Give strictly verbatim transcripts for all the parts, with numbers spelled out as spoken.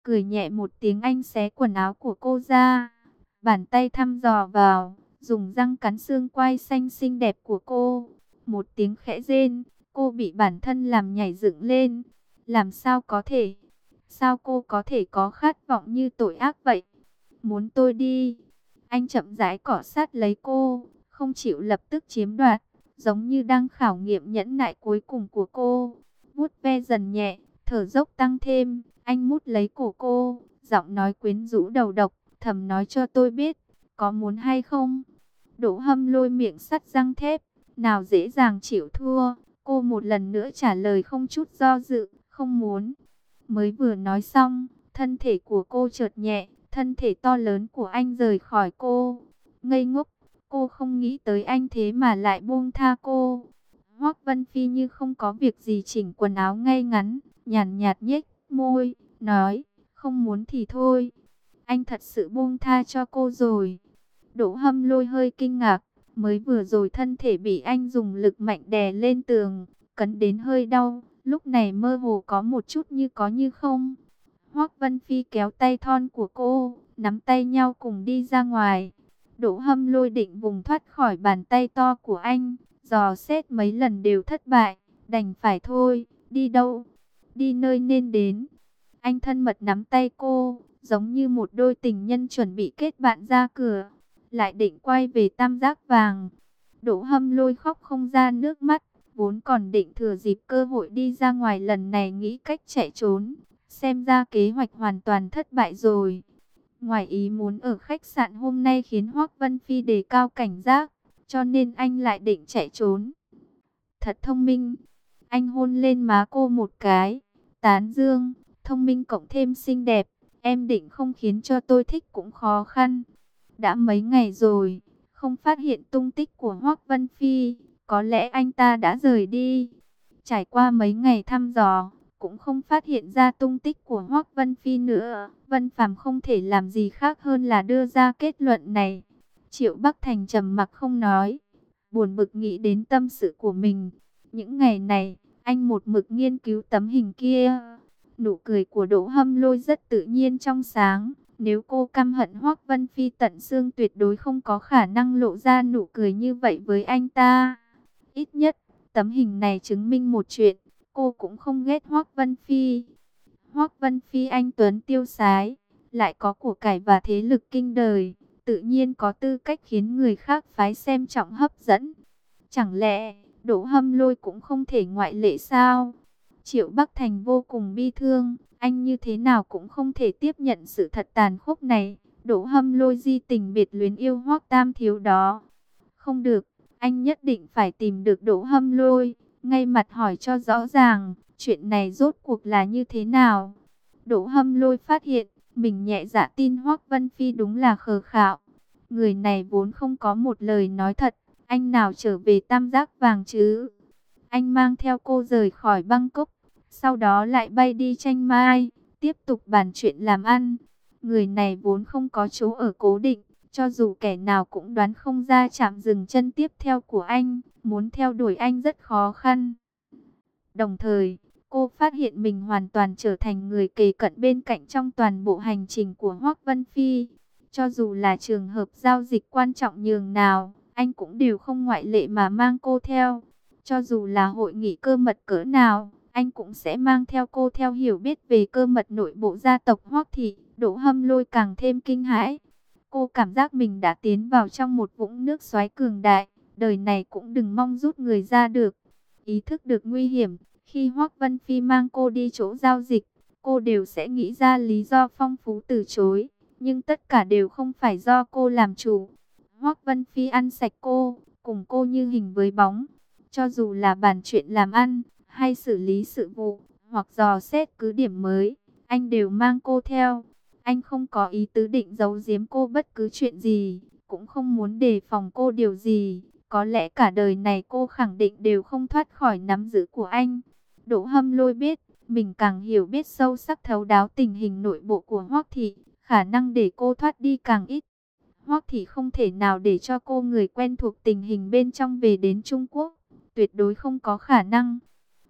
cười nhẹ một tiếng, anh xé quần áo của cô ra, bàn tay thăm dò vào, dùng răng cắn xương quai xanh xinh đẹp của cô. Một tiếng khẽ rên, cô bị bản thân làm nhảy dựng lên. Làm sao có thể? Sao cô có thể có khát vọng như tội ác vậy? Muốn tôi đi? Anh chậm rãi cọ sát lấy cô, không chịu lập tức chiếm đoạt, giống như đang khảo nghiệm nhẫn nại cuối cùng của cô. Vuốt ve dần nhẹ, thở dốc tăng thêm, anh mút lấy cổ cô, giọng nói quyến rũ đầu độc, thầm nói cho tôi biết, có muốn hay không? Đỗ Hâm Lôi miệng sắt răng thép, nào dễ dàng chịu thua, cô một lần nữa trả lời không chút do dự, không muốn. Mới vừa nói xong, thân thể của cô chợt nhẹ, thân thể to lớn của anh rời khỏi cô. Ngây ngốc, cô không nghĩ tới anh thế mà lại buông tha cô. Hoắc Vân Phi như không có việc gì chỉnh quần áo ngay ngắn, nhàn nhạt nhếch môi, nói, không muốn thì thôi. Anh thật sự buông tha cho cô rồi. Đỗ Hâm Lôi hơi kinh ngạc, mới vừa rồi thân thể bị anh dùng lực mạnh đè lên tường, cấn đến hơi đau, lúc này mơ hồ có một chút như có như không. Hoắc Vân Phi kéo tay thon của cô, nắm tay nhau cùng đi ra ngoài. Đỗ Hâm Lôi định vùng thoát khỏi bàn tay to của anh, dò xét mấy lần đều thất bại, đành phải thôi. Đi đâu? Đi nơi nên đến. Anh thân mật nắm tay cô, giống như một đôi tình nhân chuẩn bị kết bạn ra cửa, lại định quay về Tam Giác Vàng. Đỗ Hâm Lôi khóc không ra nước mắt, vốn còn định thừa dịp cơ hội đi ra ngoài lần này nghĩ cách chạy trốn. Xem ra kế hoạch hoàn toàn thất bại rồi. Ngoài ý muốn ở khách sạn hôm nay khiến Hoắc Vân Phi đề cao cảnh giác, cho nên anh lại định chạy trốn. Thật thông minh. Anh hôn lên má cô một cái, tán dương, thông minh cộng thêm xinh đẹp, em định không khiến cho tôi thích cũng khó khăn. Đã mấy ngày rồi, không phát hiện tung tích của Hoắc Vân Phi, có lẽ anh ta đã rời đi. Trải qua mấy ngày thăm dò, cũng không phát hiện ra tung tích của Hoắc Vân Phi nữa. Vân Phàm không thể làm gì khác hơn là đưa ra kết luận này. Triệu Bắc Thành trầm mặc không nói, buồn bực nghĩ đến tâm sự của mình. Những ngày này, anh một mực nghiên cứu tấm hình kia. Nụ cười của Đỗ Hâm Lôi rất tự nhiên trong sáng. Nếu cô căm hận Hoắc Vân Phi tận xương, tuyệt đối không có khả năng lộ ra nụ cười như vậy với anh ta. Ít nhất, tấm hình này chứng minh một chuyện, cô cũng không ghét Hoắc Vân Phi. Hoắc Vân Phi anh tuấn tiêu sái, lại có của cải và thế lực kinh đời, tự nhiên có tư cách khiến người khác phái xem trọng hấp dẫn. Chẳng lẽ Đỗ Hâm Lôi cũng không thể ngoại lệ sao? Triệu Bắc Thành vô cùng bi thương, anh như thế nào cũng không thể tiếp nhận sự thật tàn khốc này. Đỗ Hâm Lôi di tình biệt luyến yêu Hoắc Tam thiếu đó. Không được, anh nhất định phải tìm được Đỗ Hâm Lôi, ngay mặt hỏi cho rõ ràng, chuyện này rốt cuộc là như thế nào. Đỗ Hâm Lôi phát hiện, mình nhẹ dạ tin Hoắc Vân Phi đúng là khờ khạo. Người này vốn không có một lời nói thật, anh nào trở về Tam Giác Vàng chứ? Anh mang theo cô rời khỏi Bangkok, sau đó lại bay đi Chiang Mai, tiếp tục bàn chuyện làm ăn. Người này vốn không có chỗ ở cố định, cho dù kẻ nào cũng đoán không ra trạm dừng chân tiếp theo của anh, muốn theo đuổi anh rất khó khăn. Đồng thời, cô phát hiện mình hoàn toàn trở thành người kề cận bên cạnh trong toàn bộ hành trình của Hoắc Vân Phi. Cho dù là trường hợp giao dịch quan trọng nhường nào, anh cũng đều không ngoại lệ mà mang cô theo. Cho dù là hội nghị cơ mật cỡ nào, anh cũng sẽ mang theo cô theo hiểu biết về cơ mật nội bộ gia tộc Hoắc thị. Đỗ Hâm Lôi càng thêm kinh hãi. Cô cảm giác mình đã tiến vào trong một vũng nước xoáy cường đại, đời này cũng đừng mong rút người ra được. Ý thức được nguy hiểm, khi Hoắc Vân Phi mang cô đi chỗ giao dịch, cô đều sẽ nghĩ ra lý do phong phú từ chối, nhưng tất cả đều không phải do cô làm chủ. Hoắc Vân Phi ăn sạch cô, cùng cô như hình với bóng. Cho dù là bàn chuyện làm ăn, hay xử lý sự vụ, hoặc dò xét cứ điểm mới, anh đều mang cô theo. Anh không có ý tứ định giấu giếm cô bất cứ chuyện gì, cũng không muốn đề phòng cô điều gì. Có lẽ cả đời này cô khẳng định đều không thoát khỏi nắm giữ của anh. Đỗ Hâm Lôi biết, mình càng hiểu biết sâu sắc thấu đáo tình hình nội bộ của Hoắc thị, khả năng để cô thoát đi càng ít. Hoắc thị không thể nào để cho cô người quen thuộc tình hình bên trong về đến Trung Quốc, tuyệt đối không có khả năng.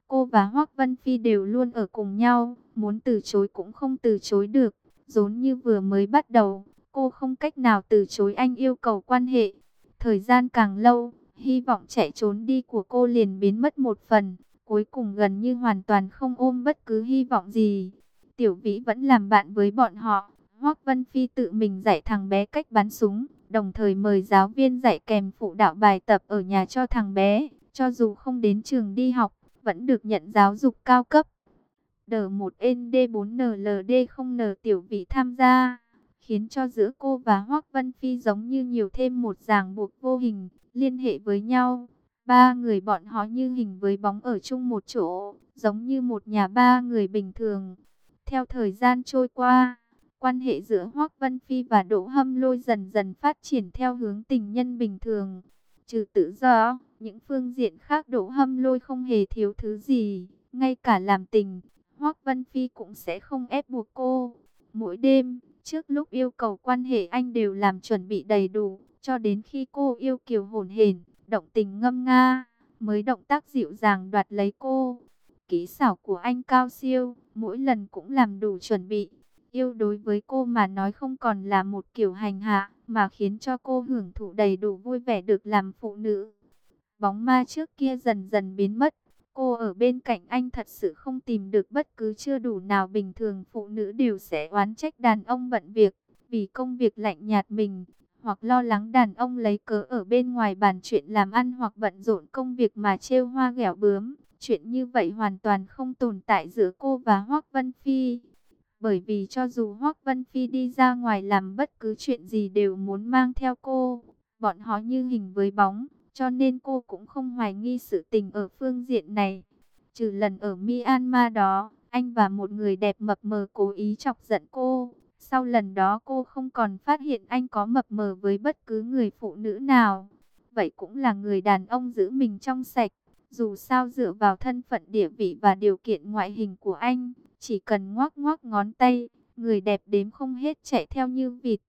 Cô và Hoắc Vân Phi đều luôn ở cùng nhau, muốn từ chối cũng không từ chối được. Giống như vừa mới bắt đầu, cô không cách nào từ chối anh yêu cầu quan hệ. Thời gian càng lâu, hy vọng chạy trốn đi của cô liền biến mất một phần. Cuối cùng gần như hoàn toàn không ôm bất cứ hy vọng gì. Tiểu Vĩ vẫn làm bạn với bọn họ. Hoắc Vân Phi tự mình dạy thằng bé cách bắn súng, đồng thời mời giáo viên dạy kèm phụ đạo bài tập ở nhà cho thằng bé. Cho dù không đến trường đi học, vẫn được nhận giáo dục cao cấp. D một N D bốn N L D không N Tiểu Vĩ tham gia, khiến cho giữa cô và Hoắc Vân Phi giống như nhiều thêm một ràng buộc vô hình, liên hệ với nhau. Ba người bọn họ như hình với bóng ở chung một chỗ, giống như một nhà ba người bình thường. Theo thời gian trôi qua, quan hệ giữa Hoắc Vân Phi và Đỗ Hâm Lôi dần dần phát triển theo hướng tình nhân bình thường. Trừ tự do, những phương diện khác Đỗ Hâm Lôi không hề thiếu thứ gì, ngay cả làm tình, Hoắc Vân Phi cũng sẽ không ép buộc cô. Mỗi đêm, trước lúc yêu cầu quan hệ anh đều làm chuẩn bị đầy đủ, cho đến khi cô yêu kiều hồn hển, động tình ngâm nga, mới động tác dịu dàng đoạt lấy cô. Kỹ xảo của anh cao siêu, mỗi lần cũng làm đủ chuẩn bị. Yêu đối với cô mà nói không còn là một kiểu hành hạ, mà khiến cho cô hưởng thụ đầy đủ vui vẻ được làm phụ nữ. Bóng ma trước kia dần dần biến mất. Cô ở bên cạnh anh thật sự không tìm được bất cứ chưa đủ nào. Bình thường phụ nữ đều sẽ oán trách đàn ông bận việc, vì công việc lạnh nhạt mình, hoặc lo lắng đàn ông lấy cớ ở bên ngoài bàn chuyện làm ăn hoặc bận rộn công việc mà trêu hoa ghẹo bướm. Chuyện như vậy hoàn toàn không tồn tại giữa cô và Hoắc Vân Phi. Bởi vì cho dù Hoắc Vân Phi đi ra ngoài làm bất cứ chuyện gì đều muốn mang theo cô, bọn họ như hình với bóng, cho nên cô cũng không hoài nghi sự tình ở phương diện này. Trừ lần ở Myanmar đó, anh và một người đẹp mập mờ cố ý chọc giận cô. Sau lần đó cô không còn phát hiện anh có mập mờ với bất cứ người phụ nữ nào. Vậy cũng là người đàn ông giữ mình trong sạch. Dù sao dựa vào thân phận địa vị và điều kiện ngoại hình của anh, chỉ cần ngoác ngoác ngón tay, người đẹp đếm không hết chạy theo như vịt.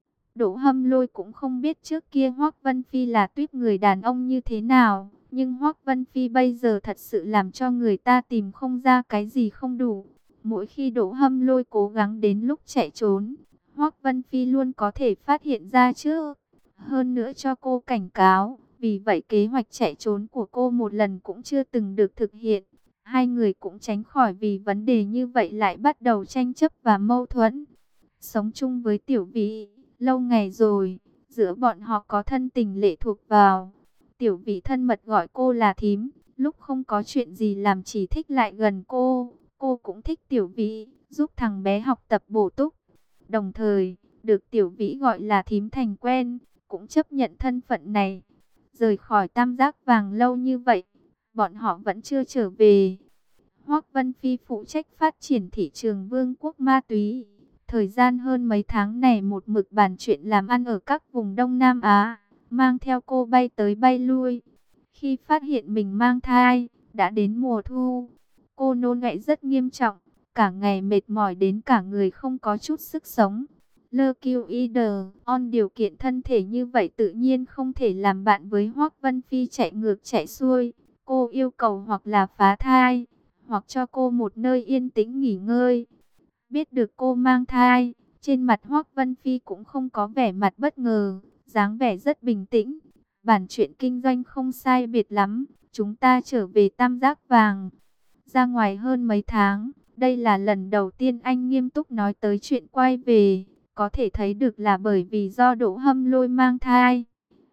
Đỗ Hâm Lôi cũng không biết trước kia Hoắc Vân Phi là tuýp người đàn ông như thế nào, nhưng Hoắc Vân Phi bây giờ thật sự làm cho người ta tìm không ra cái gì không đủ. Mỗi khi Đỗ Hâm Lôi cố gắng đến lúc chạy trốn, Hoắc Vân Phi luôn có thể phát hiện ra trước, hơn nữa cho cô cảnh cáo. Vì vậy kế hoạch chạy trốn của cô một lần cũng chưa từng được thực hiện. Hai người cũng tránh khỏi vì vấn đề như vậy lại bắt đầu tranh chấp và mâu thuẫn. Sống chung với Tiểu Vĩ lâu ngày rồi, giữa bọn họ có thân tình lệ thuộc vào. Tiểu Vĩ thân mật gọi cô là thím, lúc không có chuyện gì làm chỉ thích lại gần cô. Cô cũng thích Tiểu Vĩ, giúp thằng bé học tập bổ túc. Đồng thời, được Tiểu Vĩ gọi là thím thành quen, cũng chấp nhận thân phận này. Rời khỏi Tam Giác Vàng lâu như vậy, bọn họ vẫn chưa trở về. Hoắc Vân Phi phụ trách phát triển thị trường vương quốc ma túy. Thời gian hơn mấy tháng này một mực bàn chuyện làm ăn ở các vùng Đông Nam Á, mang theo cô bay tới bay lui. Khi phát hiện mình mang thai, đã đến mùa thu, cô nôn ọe rất nghiêm trọng, cả ngày mệt mỏi đến cả người không có chút sức sống. Lơ kiu y đờ, on điều kiện thân thể như vậy tự nhiên không thể làm bạn với Hoắc Vân Phi chạy ngược chạy xuôi. Cô yêu cầu hoặc là phá thai, hoặc cho cô một nơi yên tĩnh nghỉ ngơi. Biết được cô mang thai, trên mặt Hoắc Vân Phi cũng không có vẻ mặt bất ngờ, dáng vẻ rất bình tĩnh. Bản chuyện kinh doanh không sai biệt lắm, chúng ta trở về Tam Giác Vàng. Ra ngoài hơn mấy tháng, đây là lần đầu tiên anh nghiêm túc nói tới chuyện quay về. Có thể thấy được là bởi vì do Đỗ Hâm Lôi mang thai.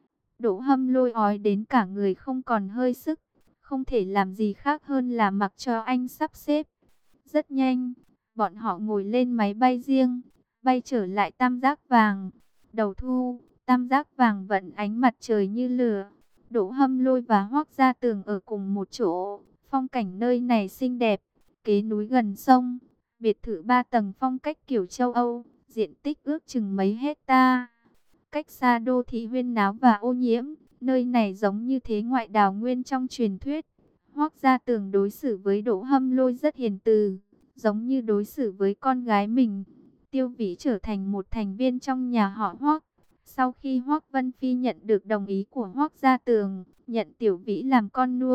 Đỗ Hâm Lôi ói đến cả người không còn hơi sức, không thể làm gì khác hơn là mặc cho anh sắp xếp. Rất nhanh, bọn họ ngồi lên máy bay riêng, bay trở lại Tam Giác Vàng. Đầu thu, Tam Giác Vàng vẫn ánh mặt trời như lửa. Đỗ Hâm Lôi và Hoắc Gia Tường ở cùng một chỗ. Phong cảnh nơi này xinh đẹp, kế núi gần sông, biệt thự ba tầng phong cách kiểu châu Âu, diện tích ước chừng mấy hecta. Cách xa đô thị huyên náo và ô nhiễm, nơi này giống như thế ngoại đào nguyên trong truyền thuyết. Hoắc Gia Tường đối xử với Đỗ Hâm Lôi rất hiền từ, giống như đối xử với con gái mình. Tiêu Vĩ trở thành một thành viên trong nhà họ Hoắc. Sau khi Hoắc Vân Phi nhận được đồng ý của Hoắc Gia Tường, nhận Tiểu Vĩ làm con nuôi,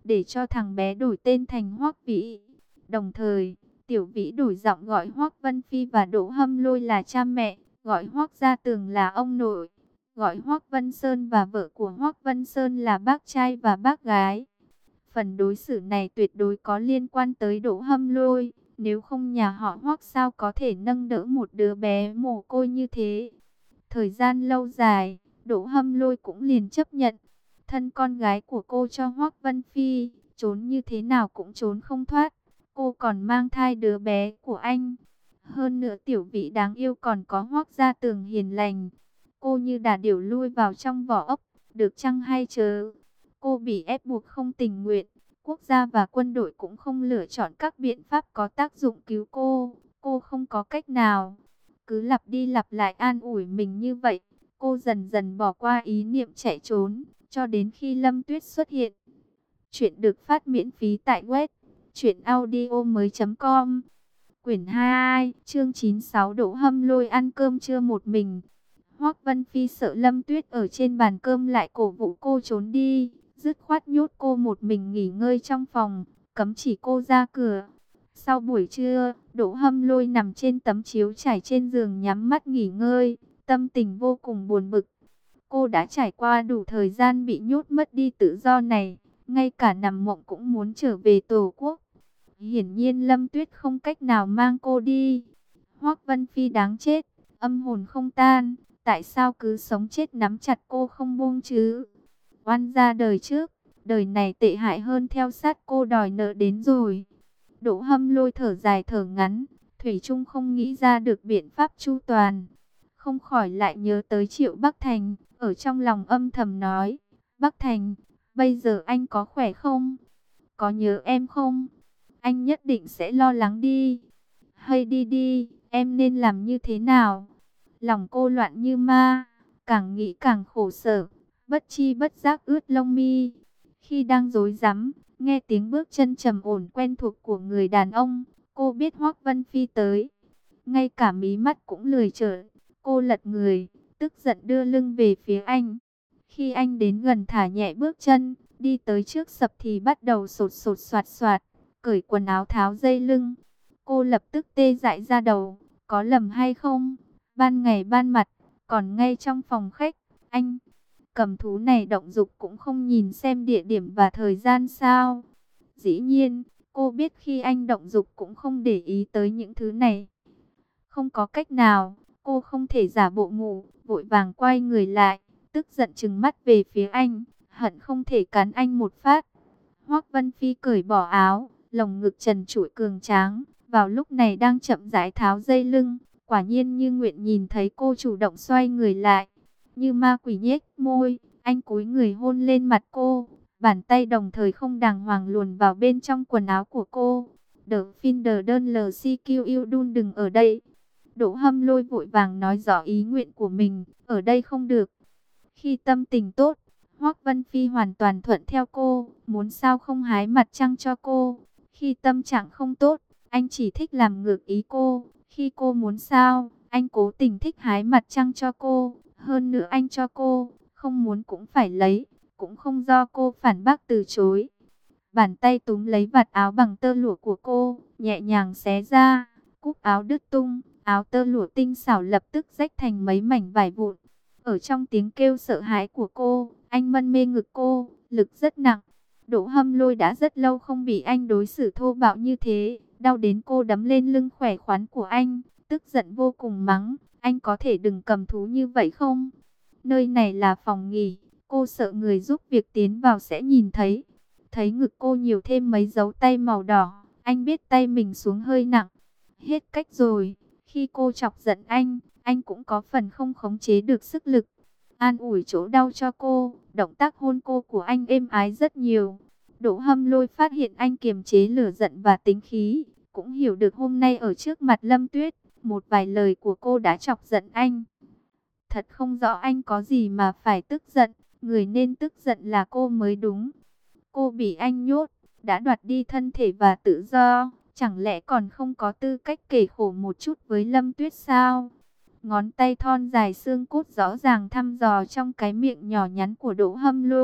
để cho thằng bé đổi tên thành Hoắc Vĩ. Đồng thời, Tiểu Vĩ đổi giọng gọi Hoắc Vân Phi và Đỗ Hâm Lôi là cha mẹ, gọi Hoắc Gia Tường là ông nội, gọi Hoắc Vân Sơn và vợ của Hoắc Vân Sơn là bác trai và bác gái. Phần đối xử này tuyệt đối có liên quan tới Đỗ Hâm Lôi, nếu không nhà họ Hoắc sao có thể nâng đỡ một đứa bé mồ côi như thế. Thời gian lâu dài, Đỗ Hâm Lôi cũng liền chấp nhận thân con gái của cô cho Hoắc Vân Phi, trốn như thế nào cũng trốn không thoát. Cô còn mang thai đứa bé của anh. Hơn nữa Tiểu Vĩ đáng yêu còn có Hoắc Gia Tường hiền lành. Cô như đà điểu lui vào trong vỏ ốc, được chăng hay chớ? Cô bị ép buộc không tình nguyện. Quốc gia và quân đội cũng không lựa chọn các biện pháp có tác dụng cứu cô. Cô không có cách nào. Cứ lặp đi lặp lại an ủi mình như vậy. Cô dần dần bỏ qua ý niệm chạy trốn, cho đến khi Lâm Tuyết xuất hiện. Chuyện được phát miễn phí tại web truyện audio mới chấm com. Quyển hai, chương chín mươi sáu, Đỗ Hâm Lôi ăn cơm trưa một mình. Hoắc Vân Phi sợ Lâm Tuyết ở trên bàn cơm lại cổ vũ cô trốn đi, dứt khoát nhốt cô một mình nghỉ ngơi trong phòng, cấm chỉ cô ra cửa. Sau buổi trưa, Đỗ Hâm Lôi nằm trên tấm chiếu trải trên giường nhắm mắt nghỉ ngơi, tâm tình vô cùng buồn bực. Cô đã trải qua đủ thời gian bị nhốt mất đi tự do này, ngay cả nằm mộng cũng muốn trở về Tổ quốc. Hiển nhiên Lâm Tuyết không cách nào mang cô đi. Hoắc Vân Phi đáng chết, âm hồn không tan, tại sao cứ sống chết nắm chặt cô không buông chứ? Oan gia đời trước, đời này tệ hại hơn theo sát cô đòi nợ đến rồi. Đỗ Hâm Lôi thở dài thở ngắn, thủy chung không nghĩ ra được biện pháp chu toàn. Không khỏi lại nhớ tới Triệu Bắc Thành, ở trong lòng âm thầm nói: Bắc Thành, bây giờ anh có khỏe không? Có nhớ em không? Anh nhất định sẽ lo lắng đi. Hay đi đi, em nên làm như thế nào? Lòng cô loạn như ma, càng nghĩ càng khổ sở, bất chi bất giác ướt lông mi. Khi đang rối rắm, nghe tiếng bước chân trầm ổn quen thuộc của người đàn ông, cô biết Hoắc Vân Phi tới. Ngay cả mí mắt cũng lười trợn, cô lật người, tức giận đưa lưng về phía anh. Khi anh đến gần thả nhẹ bước chân, đi tới trước sập thì bắt đầu sột sột soạt soạt, cởi quần áo tháo dây lưng. Cô lập tức tê dại ra đầu, có lầm hay không? Ban ngày ban mặt, còn ngay trong phòng khách, anh cầm thú này động dục cũng không nhìn xem địa điểm và thời gian sao? Dĩ nhiên, cô biết khi anh động dục cũng không để ý tới những thứ này. Không có cách nào, cô không thể giả bộ ngủ, vội vàng quay người lại, tức giận trừng mắt về phía anh, hận không thể cắn anh một phát. Hoắc Vân Phi cởi bỏ áo, lồng ngực trần trụi cường tráng, vào lúc này đang chậm rãi tháo dây lưng, quả nhiên như nguyện nhìn thấy cô chủ động xoay người lại. Như ma quỷ nhếch môi, anh cúi người hôn lên mặt cô, bàn tay đồng thời không đàng hoàng luồn vào bên trong quần áo của cô. The Finder đơn lờ xê quy yêu đun đừng ở đây. Đỗ Hâm Lôi vội vàng nói rõ ý nguyện của mình, ở đây không được. Khi tâm tình tốt, Hoắc Vân Phi hoàn toàn thuận theo cô, muốn sao không hái mặt trăng cho cô. Khi tâm trạng không tốt, anh chỉ thích làm ngược ý cô. Khi cô muốn sao, anh cố tình thích hái mặt trăng cho cô. Hơn nữa anh cho cô, không muốn cũng phải lấy, cũng không do cô phản bác từ chối. Bàn tay túm lấy vạt áo bằng tơ lụa của cô, nhẹ nhàng xé ra, cúc áo đứt tung, áo tơ lụa tinh xảo lập tức rách thành mấy mảnh vải vụn. Ở trong tiếng kêu sợ hãi của cô, anh mân mê ngực cô, lực rất nặng. Đỗ Hâm Lôi đã rất lâu không bị anh đối xử thô bạo như thế, đau đến cô đấm lên lưng khỏe khoắn của anh, tức giận vô cùng mắng, anh có thể đừng cầm thú như vậy không? Nơi này là phòng nghỉ, cô sợ người giúp việc tiến vào sẽ nhìn thấy. Thấy ngực cô nhiều thêm mấy dấu tay màu đỏ, anh biết tay mình xuống hơi nặng. Hết cách rồi, khi cô chọc giận anh, anh cũng có phần không khống chế được sức lực. An ủi chỗ đau cho cô, động tác hôn cô của anh êm ái rất nhiều. Đỗ Hâm Lôi phát hiện anh kiềm chế lửa giận và tính khí, cũng hiểu được hôm nay ở trước mặt Lâm Tuyết, một vài lời của cô đã chọc giận anh. Thật không rõ anh có gì mà phải tức giận, người nên tức giận là cô mới đúng. Cô bị anh nhốt, đã đoạt đi thân thể và tự do, chẳng lẽ còn không có tư cách kể khổ một chút với Lâm Tuyết sao? Ngón tay thon dài xương cốt rõ ràng thăm dò trong cái miệng nhỏ nhắn của Đỗ Hâm Lôi,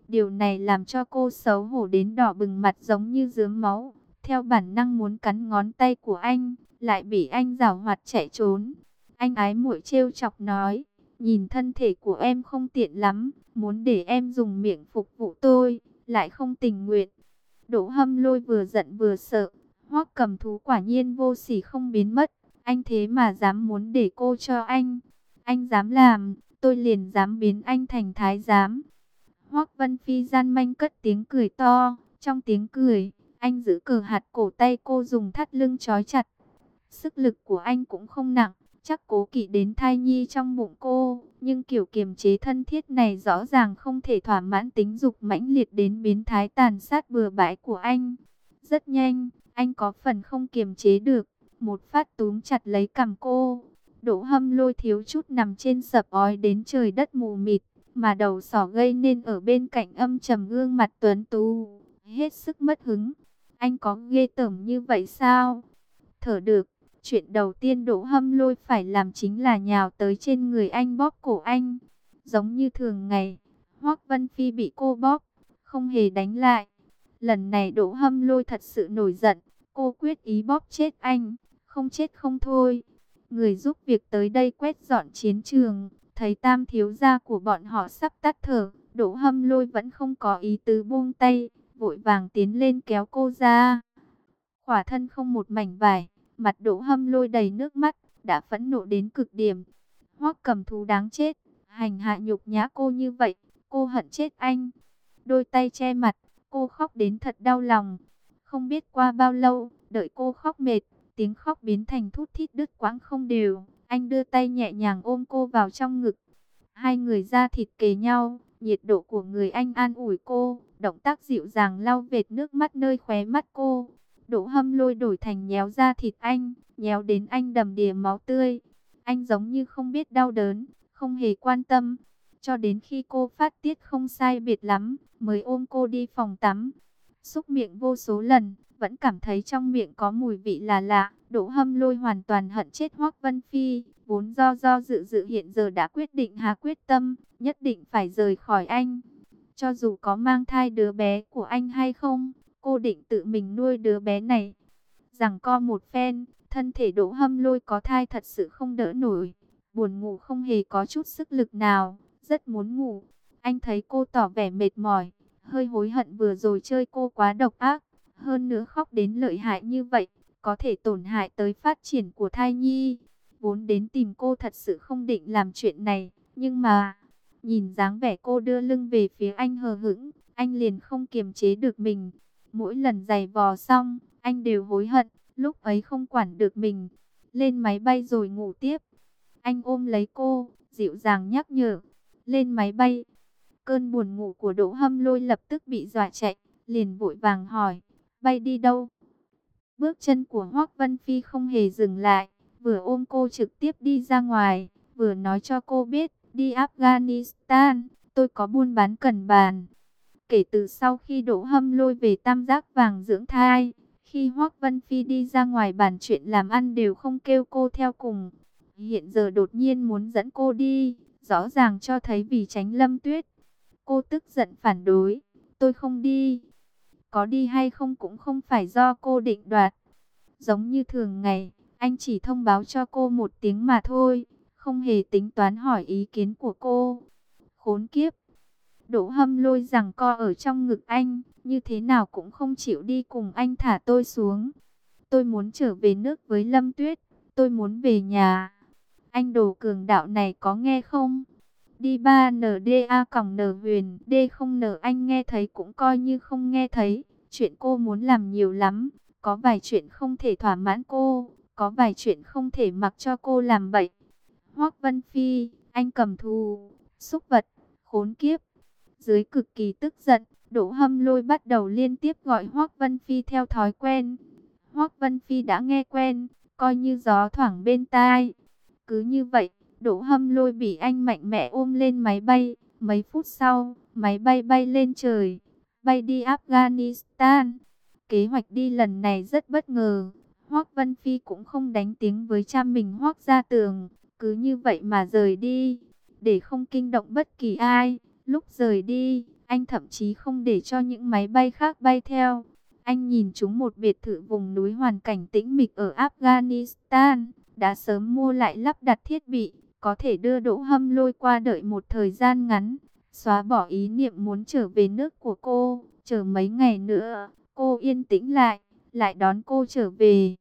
Điều này làm cho cô xấu hổ đến đỏ bừng mặt giống như rướm máu. Theo bản năng muốn cắn ngón tay của anh, lại bị anh giảo hoạt chạy trốn. Anh ái muội trêu chọc nói, nhìn thân thể của em không tiện lắm, muốn để em dùng miệng phục vụ tôi, lại không tình nguyện. Đỗ Hâm Lôi vừa giận vừa sợ, Hoắc Cầm Thú quả nhiên vô sỉ không biến mất, anh thế mà dám muốn để cô cho anh. Anh dám làm, tôi liền dám biến anh thành thái giám. Hoắc Vân Phi gian manh cất tiếng cười to, trong tiếng cười, anh giữ cờ hạt cổ tay cô dùng thắt lưng trói chặt. Sức lực của anh cũng không nặng, chắc cố kỵ đến thai nhi trong bụng cô, nhưng kiểu kiềm chế thân thiết này rõ ràng không thể thỏa mãn tính dục mãnh liệt đến biến thái tàn sát bừa bãi của anh. Rất nhanh, anh có phần không kiềm chế được, một phát túm chặt lấy cằm cô. Đỗ Hâm Lôi thiếu chút nằm trên sập ói đến trời đất mù mịt, mà đầu sỏ gây nên ở bên cạnh âm trầm gương mặt tuấn tú, hết sức mất hứng. Anh có ghê tởm như vậy sao? Thở được, chuyện đầu tiên Đỗ Hâm Lôi phải làm chính là nhào tới trên người anh bóp cổ anh. Giống như thường ngày, Hoắc Vân Phi bị cô bóp, không hề đánh lại. Lần này Đỗ Hâm Lôi thật sự nổi giận, cô quyết ý bóp chết anh, không chết không thôi. Người giúp việc tới đây quét dọn chiến trường, thấy tam thiếu gia của bọn họ sắp tắt thở, Đỗ Hâm Lôi vẫn không có ý tứ buông tay, vội vàng tiến lên kéo cô ra. Khỏa thân không một mảnh vải, mặt Đỗ Hâm Lôi đầy nước mắt, đã phẫn nộ đến cực điểm. Hoắc Cầm Thú đáng chết, hành hạ nhục nhã cô như vậy, cô hận chết anh. Đôi tay che mặt, cô khóc đến thật đau lòng. Không biết qua bao lâu, đợi cô khóc mệt, tiếng khóc biến thành thút thít đứt quãng không đều. Anh đưa tay nhẹ nhàng ôm cô vào trong ngực. Hai người da thịt kề nhau, nhiệt độ của người anh an ủi cô, động tác dịu dàng lau vệt nước mắt nơi khóe mắt cô. Đỗ Hâm Lôi đổi thành nhéo da thịt anh, nhéo đến anh đầm đìa máu tươi. Anh giống như không biết đau đớn, không hề quan tâm. Cho đến khi cô phát tiết không sai biệt lắm, mới ôm cô đi phòng tắm. Xúc miệng vô số lần, vẫn cảm thấy trong miệng có mùi vị là lạ. Đỗ Hâm Lôi hoàn toàn hận chết Hoắc Vân Phi, vốn do do dự dự hiện giờ đã quyết định hà quyết tâm, nhất định phải rời khỏi anh. Cho dù có mang thai đứa bé của anh hay không, cô định tự mình nuôi đứa bé này. Giằng co một phen, thân thể Đỗ Hâm Lôi có thai thật sự không đỡ nổi, buồn ngủ không hề có chút sức lực nào, rất muốn ngủ. Anh thấy cô tỏ vẻ mệt mỏi, hơi hối hận vừa rồi chơi cô quá độc ác, hơn nữa khóc đến lợi hại như vậy, có thể tổn hại tới phát triển của thai nhi. Vốn đến tìm cô thật sự không định làm chuyện này, nhưng mà nhìn dáng vẻ cô đưa lưng về phía anh hờ hững, anh liền không kiềm chế được mình. Mỗi lần giày vò xong, anh đều hối hận, lúc ấy không quản được mình. Lên máy bay rồi ngủ tiếp. Anh ôm lấy cô, dịu dàng nhắc nhở, lên máy bay. Cơn buồn ngủ của Đỗ Hâm Lôi lập tức bị dọa chạy, liền vội vàng hỏi, bay đi đâu? Bước chân của Hoắc Vân Phi không hề dừng lại, vừa ôm cô trực tiếp đi ra ngoài, vừa nói cho cô biết, đi Afghanistan, tôi có buôn bán cần bàn. Kể từ sau khi Đỗ Hâm Lôi về Tam Giác Vàng dưỡng thai, khi Hoắc Vân Phi đi ra ngoài bàn chuyện làm ăn đều không kêu cô theo cùng. Hiện giờ đột nhiên muốn dẫn cô đi, rõ ràng cho thấy vì tránh Lâm Tuyết. Cô tức giận phản đối, tôi không đi. Có đi hay không cũng không phải do cô định đoạt. Giống như thường ngày, anh chỉ thông báo cho cô một tiếng mà thôi, không hề tính toán hỏi ý kiến của cô. Khốn kiếp! Đỗ Hâm Lôi giằng co ở trong ngực anh, như thế nào cũng không chịu đi cùng anh, thả tôi xuống. Tôi muốn trở về nước với Lâm Tuyết, tôi muốn về nhà. Anh đồ cường đạo này có nghe không? Đi ba N D A còng N huyền D không N, anh nghe thấy cũng coi như không nghe thấy. Chuyện cô muốn làm nhiều lắm, có vài chuyện không thể thỏa mãn cô, có vài chuyện không thể mặc cho cô làm bậy. Hoắc Vân Phi, anh cầm thú, xúc vật, khốn kiếp. Dưới cực kỳ tức giận, Đỗ Hâm Lôi bắt đầu liên tiếp gọi Hoắc Vân Phi theo thói quen. Hoắc Vân Phi đã nghe quen, coi như gió thoảng bên tai. Cứ như vậy, Đỗ Hâm Lôi bị anh mạnh mẽ ôm lên máy bay. Mấy phút sau, máy bay bay lên trời, bay đi Afghanistan. Kế hoạch đi lần này rất bất ngờ. Hoắc Vân Phi cũng không đánh tiếng với cha mình Hoắc Gia Tường, cứ như vậy mà rời đi, để không kinh động bất kỳ ai. Lúc rời đi, Anh thậm chí không để cho những máy bay khác bay theo. Anh nhìn chúng một biệt thự vùng núi hoàn cảnh tĩnh mịch ở Afghanistan, đã sớm mua lại lắp đặt thiết bị, có thể đưa Đỗ Hâm Lôi qua đợi một thời gian ngắn, xóa bỏ ý niệm muốn trở về nước của cô. Chờ mấy ngày nữa, cô yên tĩnh lại, lại đón cô trở về.